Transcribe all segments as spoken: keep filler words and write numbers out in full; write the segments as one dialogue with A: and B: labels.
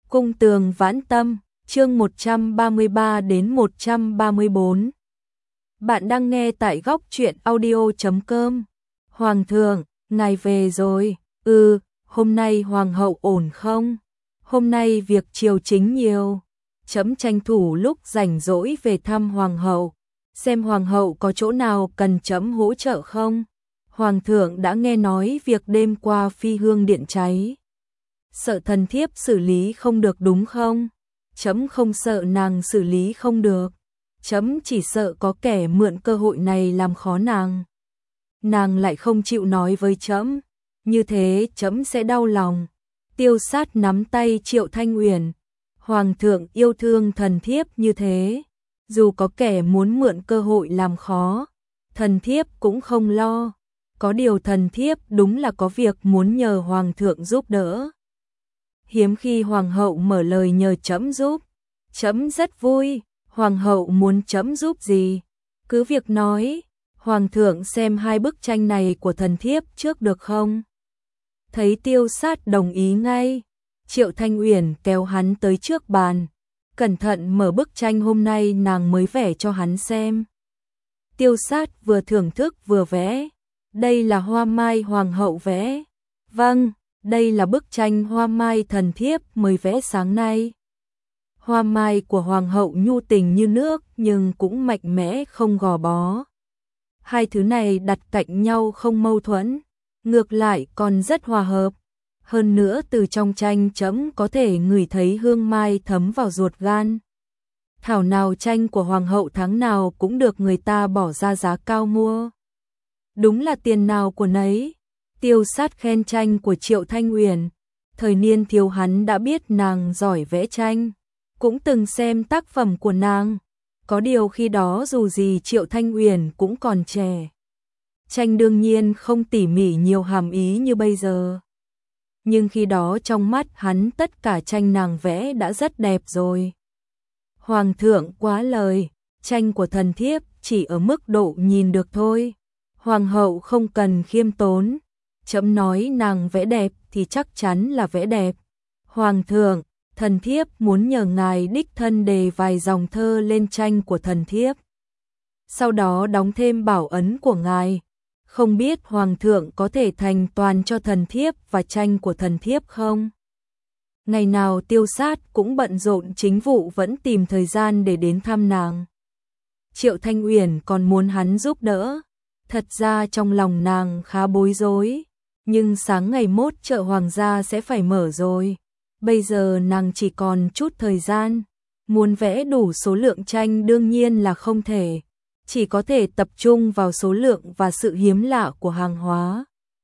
A: Cung tường vãn tâm, chương một trăm ba mươi ba đến một trăm ba mươi bốn. Bạn đang nghe tại góc truyện audio chấm com. Hoàng thượng, ngài về rồi. Ừ, hôm nay hoàng hậu ổn không? Hôm nay việc triều chính nhiều. Chấm tranh thủ lúc rảnh rỗi về thăm hoàng hậu, xem hoàng hậu có chỗ nào cần chấm hỗ trợ không? Hoàng thượng đã nghe nói việc đêm qua phi hương điện cháy. Sợ thần thiếp xử lý không được đúng không? Chấm không sợ nàng xử lý không được. Chấm chỉ sợ có kẻ mượn cơ hội này làm khó nàng. Nàng lại không chịu nói với chấm. Như thế chấm sẽ đau lòng. Tiêu Sát nắm tay Triệu Thanh Uyển. Hoàng thượng yêu thương thần thiếp như thế. Dù có kẻ muốn mượn cơ hội làm khó, thần thiếp cũng không lo. Có điều thần thiếp đúng là có việc muốn nhờ hoàng thượng giúp đỡ. Hiếm khi hoàng hậu mở lời nhờ chấm giúp. Chấm rất vui. Hoàng hậu muốn chấm giúp gì? Cứ việc nói. Hoàng thượng xem hai bức tranh này của thần thiếp trước được không? Thấy Tiêu Sát đồng ý ngay, Triệu Thanh Uyển kéo hắn tới trước bàn, cẩn thận mở bức tranh hôm nay nàng mới vẽ cho hắn xem. Tiêu Sát vừa thưởng thức vừa vẽ. Đây là hoa mai hoàng hậu vẽ. Vâng, đây là bức tranh hoa mai thần thiếp mới vẽ sáng nay. Hoa mai của hoàng hậu nhu tình như nước nhưng cũng mạnh mẽ không gò bó. Hai thứ này đặt cạnh nhau không mâu thuẫn, ngược lại còn rất hòa hợp. Hơn nữa từ trong tranh chấm có thể ngửi thấy hương mai thấm vào ruột gan. Thảo nào tranh của hoàng hậu tháng nào cũng được người ta bỏ ra giá cao mua. Đúng là tiền nào của nấy. Tiêu Sát khen tranh của Triệu Thanh Uyển. Thời niên thiếu hắn đã biết nàng giỏi vẽ tranh, cũng từng xem tác phẩm của nàng. Có điều khi đó dù gì Triệu Thanh Uyển cũng còn trẻ. Tranh đương nhiên không tỉ mỉ nhiều hàm ý như bây giờ. Nhưng khi đó trong mắt hắn tất cả tranh nàng vẽ đã rất đẹp rồi. Hoàng thượng quá lời, tranh của thần thiếp chỉ ở mức độ nhìn được thôi. Hoàng hậu không cần khiêm tốn. Chấm nói nàng vẽ đẹp thì chắc chắn là vẽ đẹp. Hoàng thượng, thần thiếp muốn nhờ ngài đích thân đề vài dòng thơ lên tranh của thần thiếp. Sau đó đóng thêm bảo ấn của ngài. Không biết hoàng thượng có thể thành toàn cho thần thiếp và tranh của thần thiếp không? Ngày nào Tiêu Sát cũng bận rộn chính vụ vẫn tìm thời gian để đến thăm nàng. Triệu Thanh Uyển còn muốn hắn giúp đỡ. Thật ra trong lòng nàng khá bối rối. Nhưng sáng ngày mốt chợ hoàng gia sẽ phải mở rồi. Bây giờ nàng chỉ còn chút thời gian. Muốn vẽ đủ số lượng tranh đương nhiên là không thể. Chỉ có thể tập trung vào số lượng và sự hiếm lạ của hàng hóa.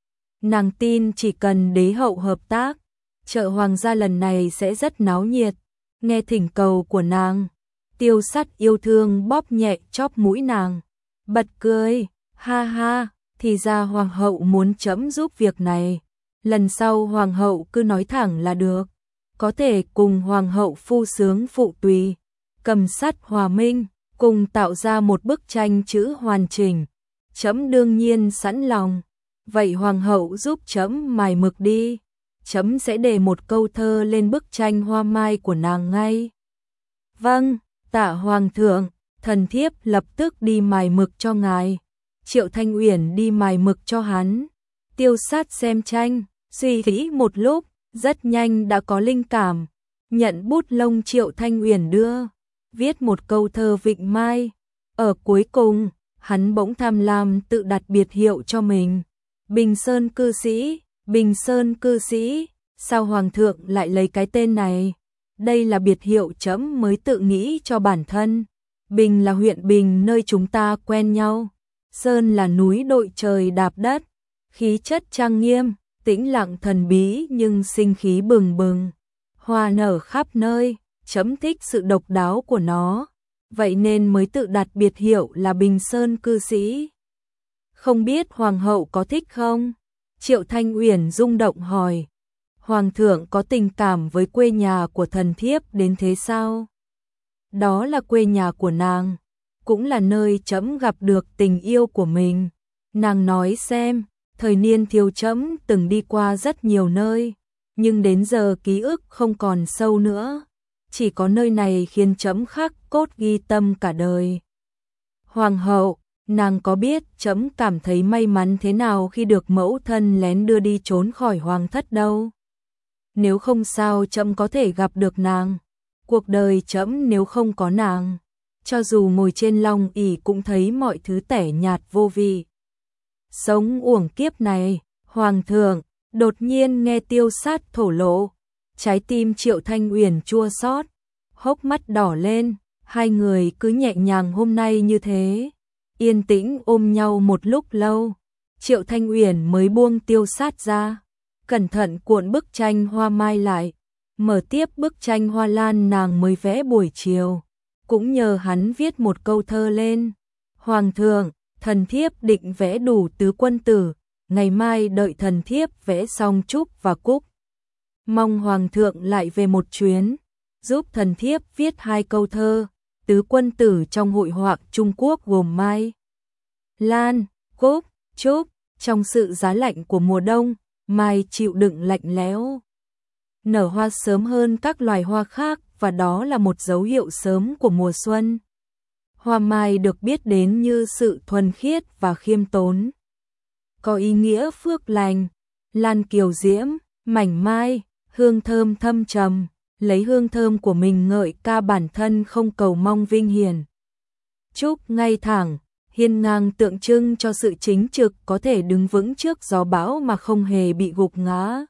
A: Nàng tin chỉ cần đế hậu hợp tác, chợ hoàng gia lần này sẽ rất náo nhiệt. Nghe thỉnh cầu của nàng, Tiêu Sát yêu thương bóp nhẹ chóp mũi nàng. Bật cười, ha ha, thì ra hoàng hậu muốn chấm giúp việc này. Lần sau hoàng hậu cứ nói thẳng là được. Có thể cùng hoàng hậu phu sướng phụ tùy, cầm sát hòa minh, cùng tạo ra một bức tranh chữ hoàn chỉnh. Chấm đương nhiên sẵn lòng. Vậy hoàng hậu giúp chấm mài mực đi. Chấm sẽ để một câu thơ lên bức tranh hoa mai của nàng ngay. Vâng, tạ hoàng thượng, thần thiếp lập tức đi mài mực cho ngài. Triệu Thanh Uyển đi mài mực cho hắn. Tiêu Sát xem tranh, suy nghĩ một lúc, rất nhanh đã có linh cảm. Nhận bút lông Triệu Thanh Uyển đưa, viết một câu thơ vịnh mai. Ở cuối cùng, hắn bỗng tham lam tự đặt biệt hiệu cho mình. Bình Sơn cư sĩ, Bình Sơn cư sĩ, sao hoàng thượng lại lấy cái tên này? Đây là biệt hiệu chấm mới tự nghĩ cho bản thân. Bình là huyện Bình nơi chúng ta quen nhau. Sơn là núi đội trời đạp đất. Khí chất trang nghiêm, tĩnh lặng thần bí nhưng sinh khí bừng bừng. Hoa nở khắp nơi, chấm thích sự độc đáo của nó. Vậy nên mới tự đặt biệt hiệu là Bình Sơn cư sĩ. Không biết hoàng hậu có thích không? Triệu Thanh Uyển rung động hỏi. Hoàng thượng có tình cảm với quê nhà của thần thiếp đến thế sao? Đó là quê nhà của nàng, cũng là nơi chấm gặp được tình yêu của mình. Nàng nói xem, thời niên thiếu chấm từng đi qua rất nhiều nơi, nhưng đến giờ ký ức không còn sâu nữa, chỉ có nơi này khiến trẫm khắc cốt ghi tâm cả đời. Hoàng hậu, nàng có biết trẫm cảm thấy may mắn thế nào khi được mẫu thân lén đưa đi trốn khỏi hoàng thất đâu. Nếu không sao trẫm có thể gặp được nàng. Cuộc đời trẫm nếu không có nàng, cho dù ngồi trên long ỷ cũng thấy mọi thứ tẻ nhạt vô vị. Sống uổng kiếp này, hoàng thượng, đột nhiên nghe Tiêu Sát thổ lộ, trái tim Triệu Thanh Uyển chua xót, hốc mắt đỏ lên, hai người cứ nhẹ nhàng hôm nay như thế, yên tĩnh ôm nhau một lúc lâu, Triệu Thanh Uyển mới buông Tiêu Sát ra, cẩn thận cuộn bức tranh hoa mai lại, mở tiếp bức tranh hoa lan nàng mới vẽ buổi chiều, cũng nhờ hắn viết một câu thơ lên. Hoàng thượng, thần thiếp định vẽ đủ tứ quân tử, ngày mai đợi thần thiếp vẽ xong Trúc và Cúc. Mong hoàng thượng lại về một chuyến, giúp thần thiếp viết hai câu thơ. Tứ quân tử trong hội họa Trung Quốc gồm mai, lan, cúc, trúc. Trong sự giá lạnh của mùa đông, mai chịu đựng lạnh lẽo, nở hoa sớm hơn các loài hoa khác, và đó là một dấu hiệu sớm của mùa xuân. Hoa mai được biết đến như sự thuần khiết và khiêm tốn, có ý nghĩa phước lành. Lan kiều diễm, mảnh mai, hương thơm thâm trầm, lấy hương thơm của mình ngợi ca bản thân không cầu mong vinh hiển. Trúc ngay thẳng, hiên ngang tượng trưng cho sự chính trực, có thể đứng vững trước gió bão mà không hề bị gục ngã.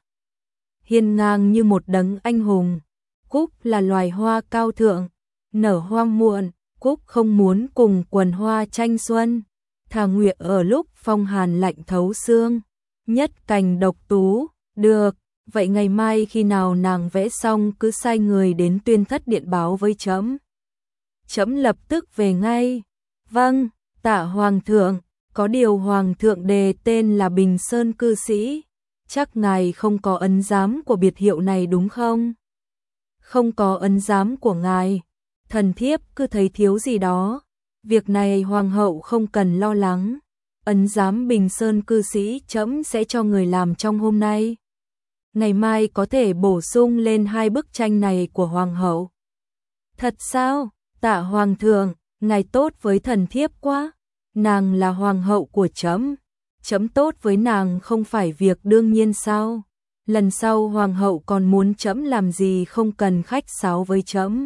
A: Hiên ngang như một đấng anh hùng. Cúc là loài hoa cao thượng, nở hoa muộn, Cúc không muốn cùng quần hoa tranh xuân, thà nguyện ở lúc phong hàn lạnh thấu xương, nhất cành độc tú. Được, vậy ngày mai khi nào nàng vẽ xong cứ sai người đến Tuyên Thất điện báo với trẫm. Trẫm lập tức về ngay. Vâng, tạ hoàng thượng. Có điều hoàng thượng đề tên là Bình Sơn cư sĩ, chắc ngài không có ấn giám của biệt hiệu này đúng không? Không có ấn giám của ngài, thần thiếp cứ thấy thiếu gì đó. Việc này hoàng hậu không cần lo lắng. Ấn giám Bình Sơn cư sĩ trẫm sẽ cho người làm trong hôm nay. Ngày mai có thể bổ sung lên hai bức tranh này của hoàng hậu. Thật sao? Tạ hoàng thượng, ngài tốt với thần thiếp quá. Nàng là hoàng hậu của trẫm, trẫm tốt với nàng không phải việc đương nhiên sao? Lần sau hoàng hậu còn muốn trẫm làm gì không cần khách sáo với trẫm.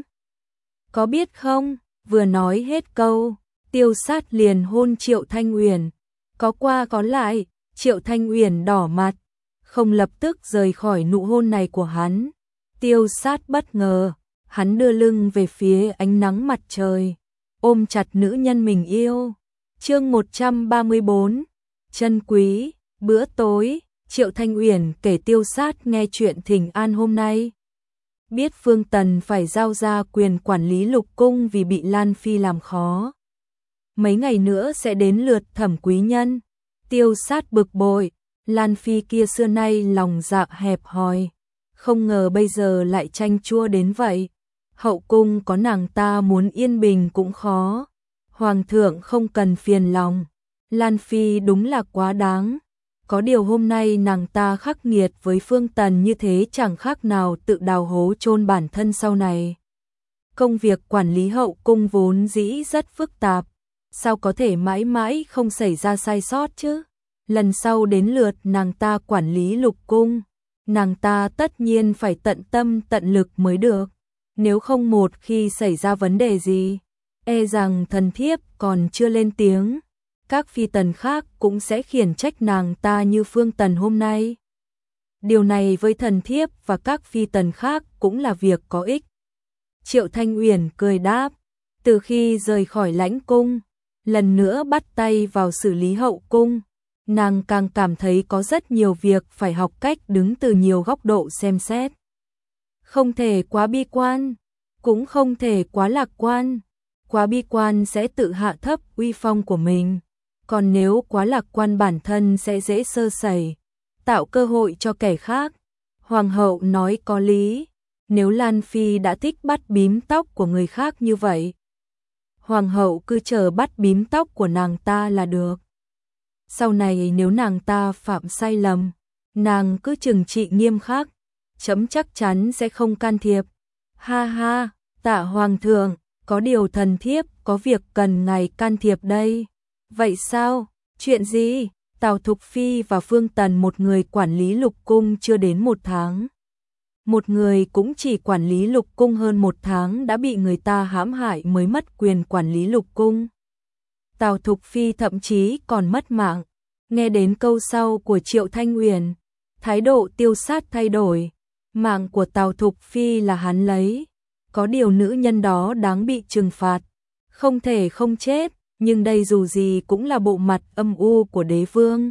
A: Có biết không? Vừa nói hết câu, Tiêu Sát liền hôn Triệu Thanh Uyển. Có qua có lại, Triệu Thanh Uyển đỏ mặt, không lập tức rời khỏi nụ hôn này của hắn. Tiêu Sát bất ngờ, hắn đưa lưng về phía ánh nắng mặt trời, ôm chặt nữ nhân mình yêu. Chương một trăm ba mươi bốn, chân quý. Bữa tối, Triệu Thanh Uyển kể Tiêu Sát nghe chuyện thỉnh an hôm nay. Biết Phương Tần phải giao ra quyền quản lý lục cung vì bị Lan Phi làm khó. Mấy ngày nữa sẽ đến lượt Thẩm Quý Nhân. Tiêu Sát bực bội, Lan Phi kia xưa nay lòng dạ hẹp hòi, không ngờ bây giờ lại chanh chua đến vậy. Hậu cung có nàng ta muốn yên bình cũng khó. Hoàng thượng không cần phiền lòng, Lan Phi đúng là quá đáng. Có điều hôm nay nàng ta khắc nghiệt với Phương Tần như thế chẳng khác nào tự đào hố chôn bản thân sau này. Công việc quản lý hậu cung vốn dĩ rất phức tạp, sao có thể mãi mãi không xảy ra sai sót chứ? Lần sau đến lượt nàng ta quản lý lục cung, nàng ta tất nhiên phải tận tâm tận lực mới được. Nếu không một khi xảy ra vấn đề gì, e rằng thần thiếp còn chưa lên tiếng, các phi tần khác cũng sẽ khiển trách nàng ta như Phương Tần hôm nay. Điều này với thần thiếp và các phi tần khác cũng là việc có ích. Triệu Thanh Uyển cười đáp, từ khi rời khỏi lãnh cung, lần nữa bắt tay vào xử lý hậu cung, nàng càng cảm thấy có rất nhiều việc phải học cách đứng từ nhiều góc độ xem xét. Không thể quá bi quan, cũng không thể quá lạc quan. Quá bi quan sẽ tự hạ thấp uy phong của mình, còn nếu quá lạc quan bản thân sẽ dễ sơ sẩy, tạo cơ hội cho kẻ khác. Hoàng hậu nói có lý, nếu Lan Phi đã thích bắt bím tóc của người khác như vậy, hoàng hậu cứ chờ bắt bím tóc của nàng ta là được. Sau này nếu nàng ta phạm sai lầm, nàng cứ trừng trị nghiêm khắc, chấm chắc chắn sẽ không can thiệp. Ha ha, Tạ Hoàng thượng, có điều thần thiếp có việc cần ngài can thiệp đây. Vậy sao? Chuyện gì? Tào Thục Phi và Phương Tần một người quản lý lục cung chưa đến một tháng. Một người cũng chỉ quản lý lục cung hơn một tháng đã bị người ta hãm hại mới mất quyền quản lý lục cung. Tào Thục Phi thậm chí còn mất mạng. Nghe đến câu sau của Triệu Thanh Uyển, thái độ Tiêu Sát thay đổi. Mạng của Tào Thục Phi là hắn lấy. Có điều nữ nhân đó đáng bị trừng phạt. Không thể không chết, nhưng đây dù gì cũng là bộ mặt âm u của đế vương.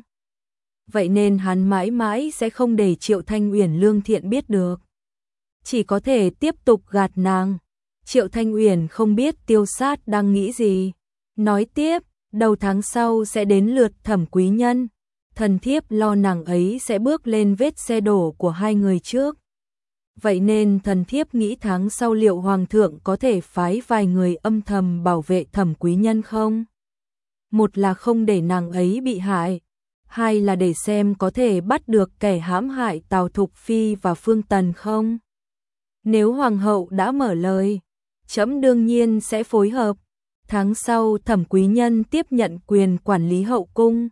A: Vậy nên hắn mãi mãi sẽ không để Triệu Thanh Uyển lương thiện biết được. Chỉ có thể tiếp tục gạt nàng. Triệu Thanh Uyển không biết Tiêu Sát đang nghĩ gì. Nói tiếp, đầu tháng sau sẽ đến lượt Thẩm Quý Nhân. Thần thiếp lo nàng ấy sẽ bước lên vết xe đổ của hai người trước. Vậy nên thần thiếp nghĩ tháng sau liệu Hoàng thượng có thể phái vài người âm thầm bảo vệ Thẩm Quý Nhân không? Một là không để nàng ấy bị hại. Hai là để xem có thể bắt được kẻ hãm hại Tào Thục Phi và Phương Tần không? Nếu Hoàng hậu đã mở lời, trẫm đương nhiên sẽ phối hợp. Tháng sau Thẩm Quý Nhân tiếp nhận quyền quản lý hậu cung.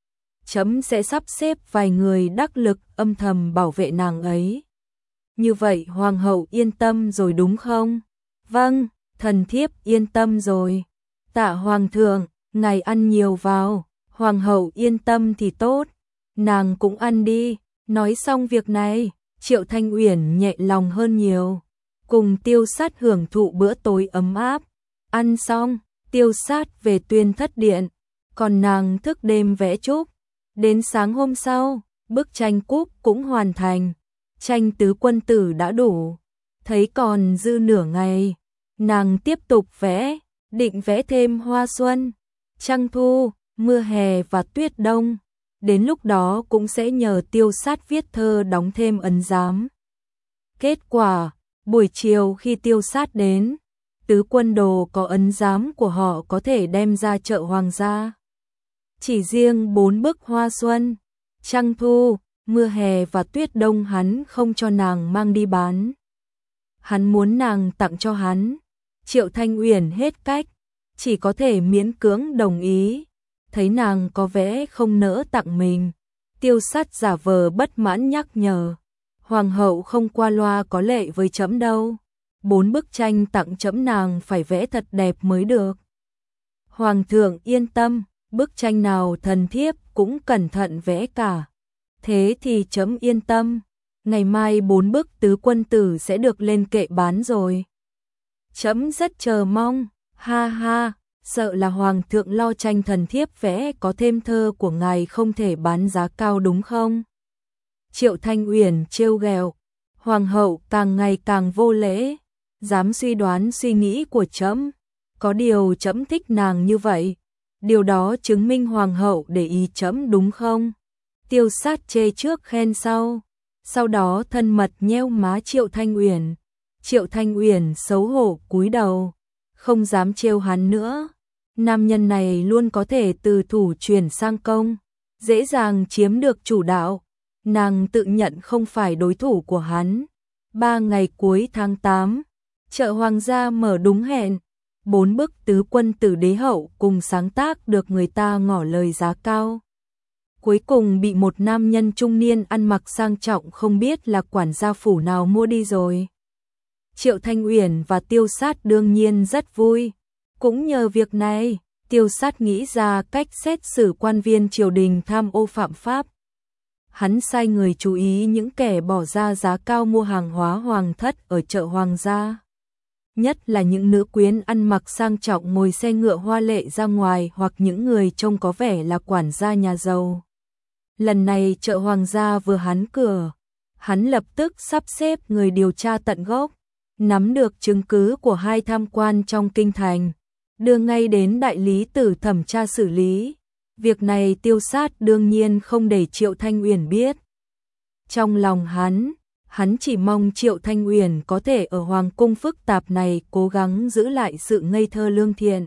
A: Trẫm sẽ sắp xếp vài người đắc lực âm thầm bảo vệ nàng ấy. Như vậy Hoàng hậu yên tâm rồi đúng không? Vâng, thần thiếp yên tâm rồi. Tạ Hoàng thượng, ngài ăn nhiều vào. Hoàng hậu yên tâm thì tốt. Nàng cũng ăn đi. Nói xong việc này, Triệu Thanh Uyển nhẹ lòng hơn nhiều. Cùng Tiêu Sát hưởng thụ bữa tối ấm áp. Ăn xong, Tiêu Sát về Tuyên Thất Điện. Còn nàng thức đêm vẽ trúc. Đến sáng hôm sau, bức tranh cúp cũng hoàn thành. Tranh tứ quân tử đã đủ. Thấy còn dư nửa ngày, nàng tiếp tục vẽ, định vẽ thêm hoa xuân, trăng thu, mưa hè và tuyết đông. Đến lúc đó cũng sẽ nhờ Tiêu Sát viết thơ đóng thêm ấn giám. Kết quả, buổi chiều khi Tiêu Sát đến, tứ quân đồ có ấn giám của họ có thể đem ra chợ hoàng gia. Chỉ riêng bốn bức hoa xuân, trăng thu, mưa hè và tuyết đông hắn không cho nàng mang đi bán. Hắn muốn nàng tặng cho hắn. Triệu Thanh Uyển hết cách, chỉ có thể miễn cưỡng đồng ý. Thấy nàng có vẻ không nỡ tặng mình, Tiêu Sát giả vờ bất mãn nhắc nhở. Hoàng hậu không qua loa có lệ với trẫm đâu. Bốn bức tranh tặng trẫm nàng phải vẽ thật đẹp mới được. Hoàng thượng yên tâm, bức tranh nào thần thiếp cũng cẩn thận vẽ cả. Thế thì trẫm yên tâm, ngày mai bốn bức tứ quân tử sẽ được lên kệ bán rồi. Trẫm rất chờ mong, ha ha, sợ là Hoàng thượng lo tranh thần thiếp vẽ có thêm thơ của ngài không thể bán giá cao đúng không? Triệu Thanh Uyển trêu ghẹo, Hoàng hậu càng ngày càng vô lễ, dám suy đoán suy nghĩ của trẫm. Có điều trẫm thích nàng như vậy, điều đó chứng minh Hoàng hậu để ý trẫm đúng không? Tiêu Sát chê trước khen sau, sau đó thân mật nheo má Triệu Thanh Uyển. Triệu Thanh Uyển xấu hổ cúi đầu, không dám trêu hắn nữa. Nam nhân này luôn có thể từ thủ chuyển sang công, dễ dàng chiếm được chủ đạo. Nàng tự nhận không phải đối thủ của hắn. Ba ngày cuối tháng tám, chợ hoàng gia mở đúng hẹn. Bốn bức tứ quân tử đế hậu cùng sáng tác được người ta ngỏ lời giá cao. Cuối cùng bị một nam nhân trung niên ăn mặc sang trọng không biết là quản gia phủ nào mua đi rồi. Triệu Thanh Uyển và Tiêu Sát đương nhiên rất vui. Cũng nhờ việc này, Tiêu Sát nghĩ ra cách xét xử quan viên triều đình tham ô phạm pháp. Hắn sai người chú ý những kẻ bỏ ra giá cao mua hàng hóa hoàng thất ở chợ hoàng gia. Nhất là những nữ quyến ăn mặc sang trọng ngồi xe ngựa hoa lệ ra ngoài hoặc những người trông có vẻ là quản gia nhà giàu. Lần này chợ hoàng gia vừa hán cửa, hắn lập tức sắp xếp người điều tra tận gốc, nắm được chứng cứ của hai tham quan trong kinh thành, đưa ngay đến đại lý tử thẩm tra xử lý. Việc này Tiêu Sát đương nhiên không để Triệu Thanh Uyển biết. Trong lòng hắn, hắn chỉ mong Triệu Thanh Uyển có thể ở hoàng cung phức tạp này cố gắng giữ lại sự ngây thơ lương thiện.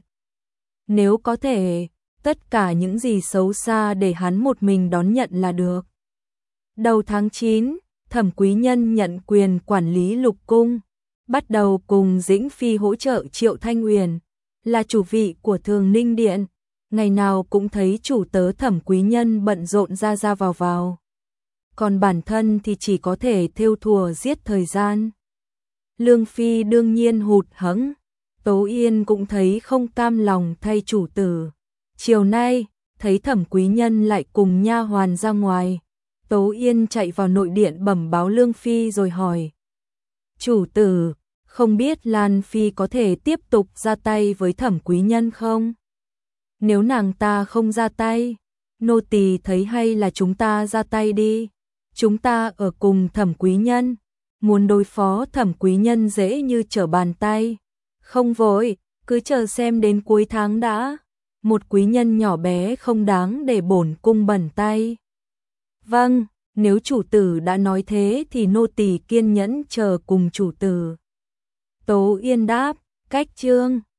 A: Nếu có thể, tất cả những gì xấu xa để hắn một mình đón nhận là được. Đầu tháng chín, Thẩm Quý Nhân nhận quyền quản lý lục cung, bắt đầu cùng Dĩnh Phi hỗ trợ Triệu Thanh Uyển, là chủ vị của Thường Ninh Điện, ngày nào cũng thấy chủ tớ Thẩm Quý Nhân bận rộn ra ra vào vào. Còn bản thân thì chỉ có thể thêu thùa giết thời gian. Lương Phi đương nhiên hụt hẫng, Tố Yên cũng thấy không cam lòng thay chủ tử. Chiều nay, thấy Thẩm Quý Nhân lại cùng nha hoàn ra ngoài, Tố Yên chạy vào nội điện bẩm báo Lương Phi rồi hỏi: "Chủ tử, không biết Lan Phi có thể tiếp tục ra tay với Thẩm Quý Nhân không? Nếu nàng ta không ra tay, nô tỳ thấy hay là chúng ta ra tay đi. Chúng ta ở cùng Thẩm Quý Nhân, muốn đối phó Thẩm Quý Nhân dễ như trở bàn tay. Không vội, cứ chờ xem đến cuối tháng đã. Một quý nhân nhỏ bé không đáng để bổn cung bẩn tay." "Vâng, nếu chủ tử đã nói thế thì nô tỳ kiên nhẫn chờ cùng chủ tử." Tố Yên đáp: "Cách chương